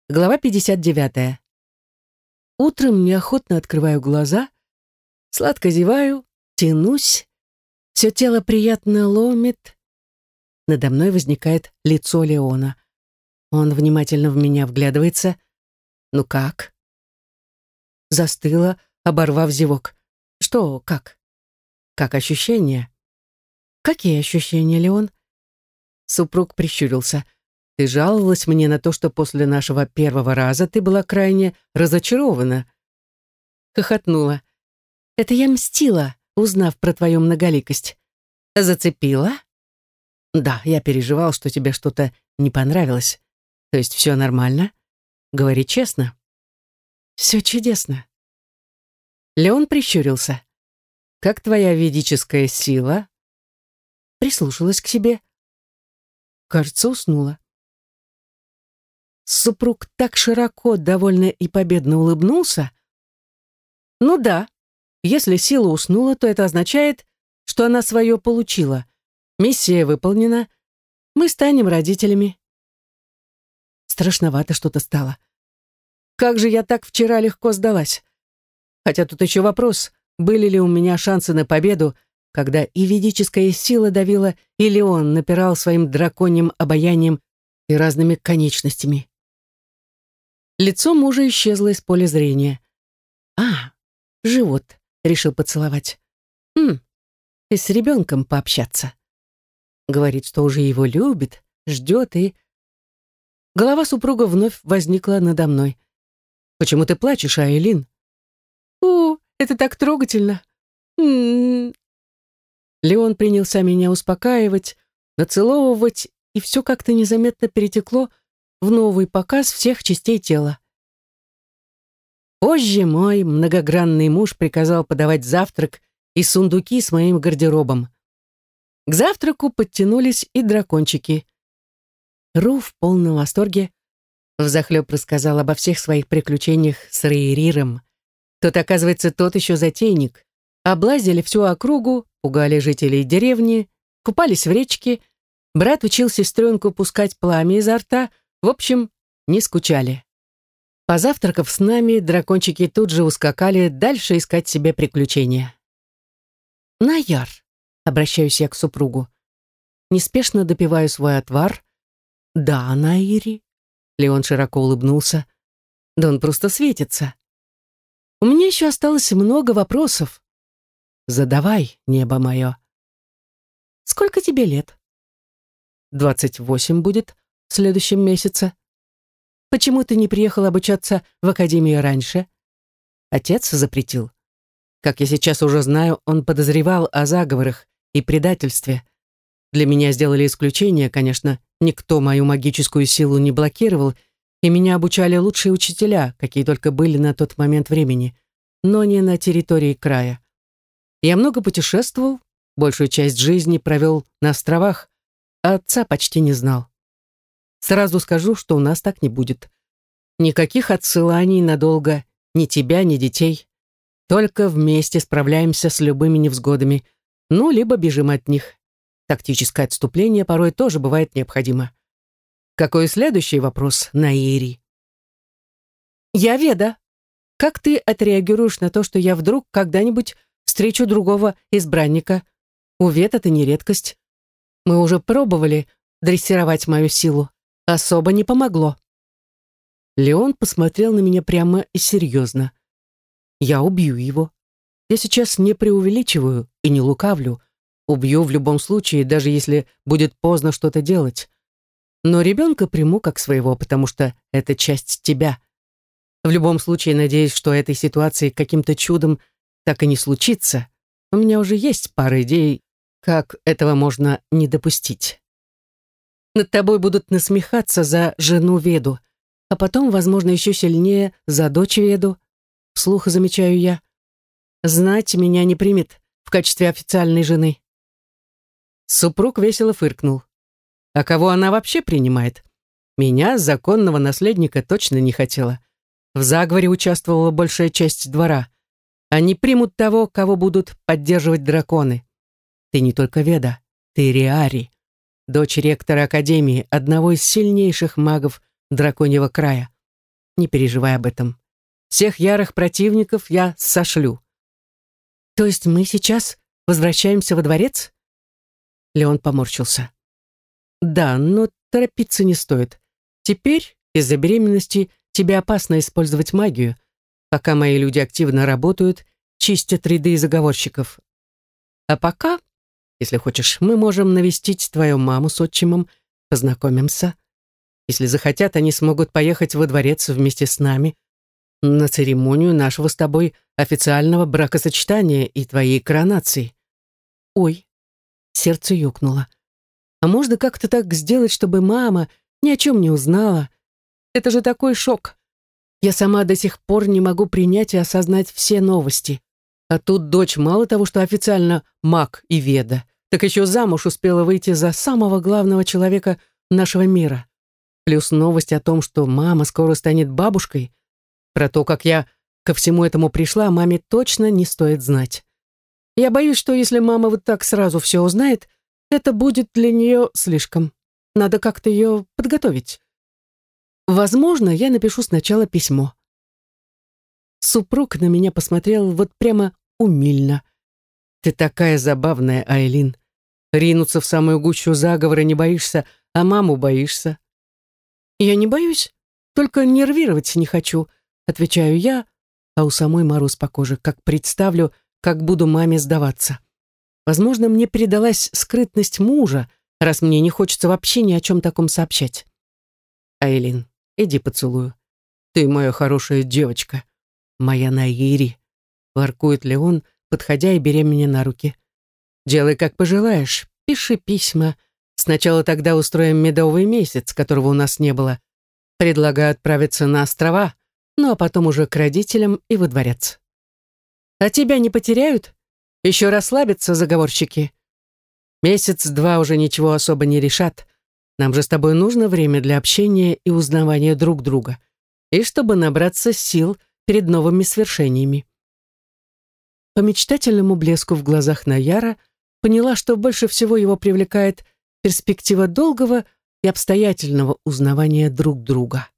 Глава 59. Утром неохотно открываю глаза, сладко зеваю, тянусь, все тело приятно ломит. Надо мной возникает лицо Леона. Он внимательно в меня вглядывается. «Ну как?» Застыла, оборвав зевок. «Что, как?» «Как ощущения?» «Какие ощущения, Леон?» Супруг прищурился. «Ты жаловалась мне на то, что после нашего первого раза ты была крайне разочарована». Хохотнула. «Это я мстила, узнав про твою многоликость. Зацепила?» «Да, я переживал, что тебе что-то не понравилось. То есть все нормально? Говори честно». «Все чудесно». Леон прищурился. «Как твоя ведическая сила?» Прислушалась к себе. Кажется, уснула. Супруг так широко, довольно и победно улыбнулся. «Ну да, если сила уснула, то это означает, что она свое получила. Миссия выполнена. Мы станем родителями». Страшновато что-то стало. Как же я так вчера легко сдалась? Хотя тут еще вопрос, были ли у меня шансы на победу, когда и ведическая сила давила, и Леон напирал своим драконьим обаянием и разными конечностями. Лицо мужа исчезло из поля зрения. «А, живот», — решил поцеловать. И с ребенком пообщаться. Говорит, что уже его любит, ждет и... Голова супруга вновь возникла надо мной. «Почему ты плачешь, Айлин?» «О, это так трогательно!» Леон принялся меня успокаивать, нацеловывать, и все как-то незаметно перетекло в новый показ всех частей тела. Позже мой многогранный муж приказал подавать завтрак и сундуки с моим гардеробом. К завтраку подтянулись и дракончики. Ру в полном восторге взахлеб рассказал обо всех своих приключениях с Рейриром. Тот, оказывается, тот еще затейник. Облазили всю округу, пугали жителей деревни, купались в речке. Брат учил сестренку пускать пламя изо рта. В общем, не скучали. Позавтракав с нами, дракончики тут же ускакали дальше искать себе приключения. «Наяр», — обращаюсь я к супругу, неспешно допиваю свой отвар. «Да, Наири», — Леон широко улыбнулся. «Да он просто светится. У меня еще осталось много вопросов. Задавай, небо мое». «Сколько тебе лет?» 28 будет в следующем месяце. «Почему ты не приехал обучаться в академию раньше?» Отец запретил. Как я сейчас уже знаю, он подозревал о заговорах и предательстве. Для меня сделали исключение, конечно, никто мою магическую силу не блокировал, и меня обучали лучшие учителя, какие только были на тот момент времени, но не на территории края. Я много путешествовал, большую часть жизни провел на островах, а отца почти не знал. Сразу скажу, что у нас так не будет. Никаких отсыланий надолго ни тебя, ни детей. Только вместе справляемся с любыми невзгодами, ну, либо бежим от них. Тактическое отступление порой тоже бывает необходимо. Какой следующий вопрос, Наири? «Я Веда. Как ты отреагируешь на то, что я вдруг когда-нибудь встречу другого избранника? У Вед это не редкость. Мы уже пробовали дрессировать мою силу. Особо не помогло». Леон посмотрел на меня прямо и серьезно. «Я убью его. Я сейчас не преувеличиваю и не лукавлю. Убью в любом случае, даже если будет поздно что-то делать. Но ребенка приму как своего, потому что это часть тебя. В любом случае, надеюсь, что этой ситуации каким-то чудом так и не случится. У меня уже есть пара идей, как этого можно не допустить. Над тобой будут насмехаться за жену Веду, а потом, возможно, еще сильнее за дочь Веду. Вслух замечаю я. Знать меня не примет в качестве официальной жены». Супруг весело фыркнул. «А кого она вообще принимает? Меня, законного наследника, точно не хотела. В заговоре участвовала большая часть двора. Они примут того, кого будут поддерживать драконы. Ты не только Веда, ты Риари, дочь ректора Академии, одного из сильнейших магов Драконьего края. не переживай об этом. Всех ярых противников я сошлю». «То есть мы сейчас возвращаемся во дворец?» Леон поморщился. «Да, но торопиться не стоит. Теперь, из-за беременности, тебе опасно использовать магию, пока мои люди активно работают, чистят ряды заговорщиков. А пока, если хочешь, мы можем навестить твою маму с отчимом, познакомимся. Если захотят, они смогут поехать во дворец вместе с нами на церемонию нашего с тобой официального бракосочетания и твоей коронации». «Ой», сердце ёкнуло. «А можно как-то так сделать, чтобы мама ни о чем не узнала? Это же такой шок. Я сама до сих пор не могу принять и осознать все новости. А тут дочь мало того, что официально маг и веда, так еще замуж успела выйти за самого главного человека нашего мира. Плюс новость о том, что мама скоро станет бабушкой. Про то, как я ко всему этому пришла, маме точно не стоит знать. Я боюсь, что если мама вот так сразу все узнает, это будет для нее слишком. Надо как-то ее подготовить. Возможно, я напишу сначала письмо». Супруг на меня посмотрел вот прямо умильно. «Ты такая забавная, Айлин. Ринуться в самую гущу заговора не боишься, а маму боишься». «Я не боюсь, только нервировать не хочу», отвечаю я, а у самой мороз по коже, как представлю, как буду маме сдаваться. Возможно, мне передалась скрытность мужа, раз мне не хочется вообще ни о чем таком сообщать. «Айлин, иди поцелую. Ты моя хорошая девочка, моя Наири», воркует Леон, подходя и беря меня на руки. «Делай, как пожелаешь, пиши письма. Сначала тогда устроим медовый месяц, которого у нас не было. Предлагаю отправиться на острова, ну а потом уже к родителям и во дворец». «А тебя не потеряют? Еще расслабятся заговорщики?» «Месяц-два уже ничего особо не решат. Нам же с тобой нужно время для общения и узнавания друг друга, и чтобы набраться сил перед новыми свершениями». По мечтательному блеску в глазах Наяра поняла, что больше всего его привлекает перспектива долгого и обстоятельного узнавания друг друга.